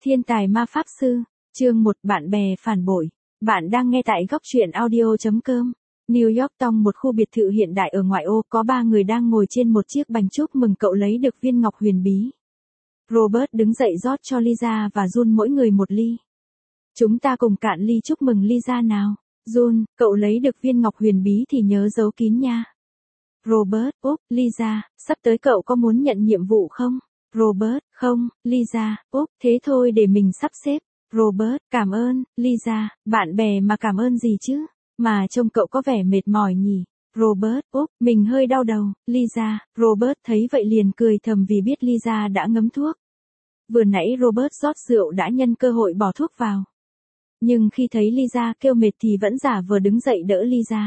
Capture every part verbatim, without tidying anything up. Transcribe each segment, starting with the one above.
Thiên tài ma pháp sư, chương một bạn bè phản bội. Bạn đang nghe tại góc truyện audio chấm com. New York trong một khu biệt thự hiện đại ở ngoại ô có ba người đang ngồi trên một chiếc bành chúc mừng cậu lấy được viên ngọc huyền bí. Robert đứng dậy rót cho Lisa và Jun mỗi người một ly. Chúng ta cùng cạn ly chúc mừng Lisa nào. Jun, cậu lấy được viên ngọc huyền bí thì nhớ giấu kín nha. Robert, úp, Lisa, sắp tới cậu có muốn nhận nhiệm vụ không? Robert, không, Lisa, úp, thế thôi để mình sắp xếp. Robert, cảm ơn, Lisa, bạn bè mà cảm ơn gì chứ? Mà trông cậu có vẻ mệt mỏi nhỉ? Robert, úp, mình hơi đau đầu, Lisa, Robert thấy vậy liền cười thầm vì biết Lisa đã ngấm thuốc. Vừa nãy Robert rót rượu đã nhân cơ hội bỏ thuốc vào. Nhưng khi thấy Lisa kêu mệt thì vẫn giả vờ đứng dậy đỡ Lisa.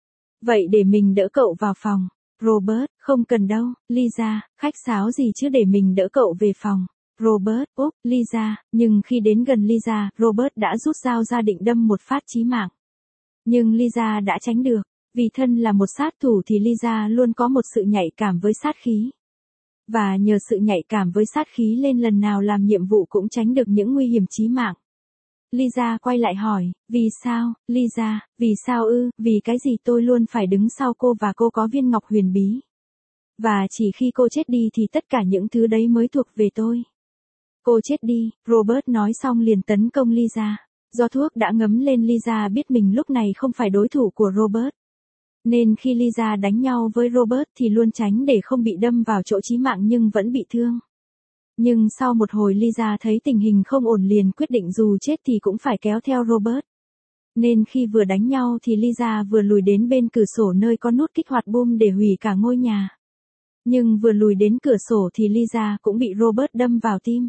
Vậy để mình đỡ cậu vào phòng. Robert, không cần đâu, Lisa, khách sáo gì chứ để mình đỡ cậu về phòng. Robert, úp, Lisa, nhưng khi đến gần Lisa, Robert đã rút dao ra định đâm một phát chí mạng. Nhưng Lisa đã tránh được, vì thân là một sát thủ thì Lisa luôn có một sự nhạy cảm với sát khí. Và nhờ sự nhạy cảm với sát khí nên lần nào làm nhiệm vụ cũng tránh được những nguy hiểm chí mạng. Lisa quay lại hỏi, vì sao, Lisa, vì sao ư, vì cái gì tôi luôn phải đứng sau cô và cô có viên ngọc huyền bí. Và chỉ khi cô chết đi thì tất cả những thứ đấy mới thuộc về tôi. Cô chết đi, Robert nói xong liền tấn công Lisa. Do thuốc đã ngấm lên Lisa biết mình lúc này không phải đối thủ của Robert. Nên khi Lisa đánh nhau với Robert thì luôn tránh để không bị đâm vào chỗ chí mạng nhưng vẫn bị thương. Nhưng sau một hồi Lisa thấy tình hình không ổn liền quyết định dù chết thì cũng phải kéo theo Robert. Nên khi vừa đánh nhau thì Lisa vừa lùi đến bên cửa sổ nơi có nút kích hoạt boom để hủy cả ngôi nhà. Nhưng vừa lùi đến cửa sổ thì Lisa cũng bị Robert đâm vào tim.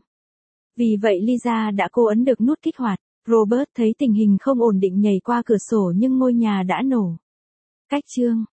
Vì vậy Lisa đã cố ấn được nút kích hoạt. Robert thấy tình hình không ổn định nhảy qua cửa sổ nhưng ngôi nhà đã nổ. Cách chương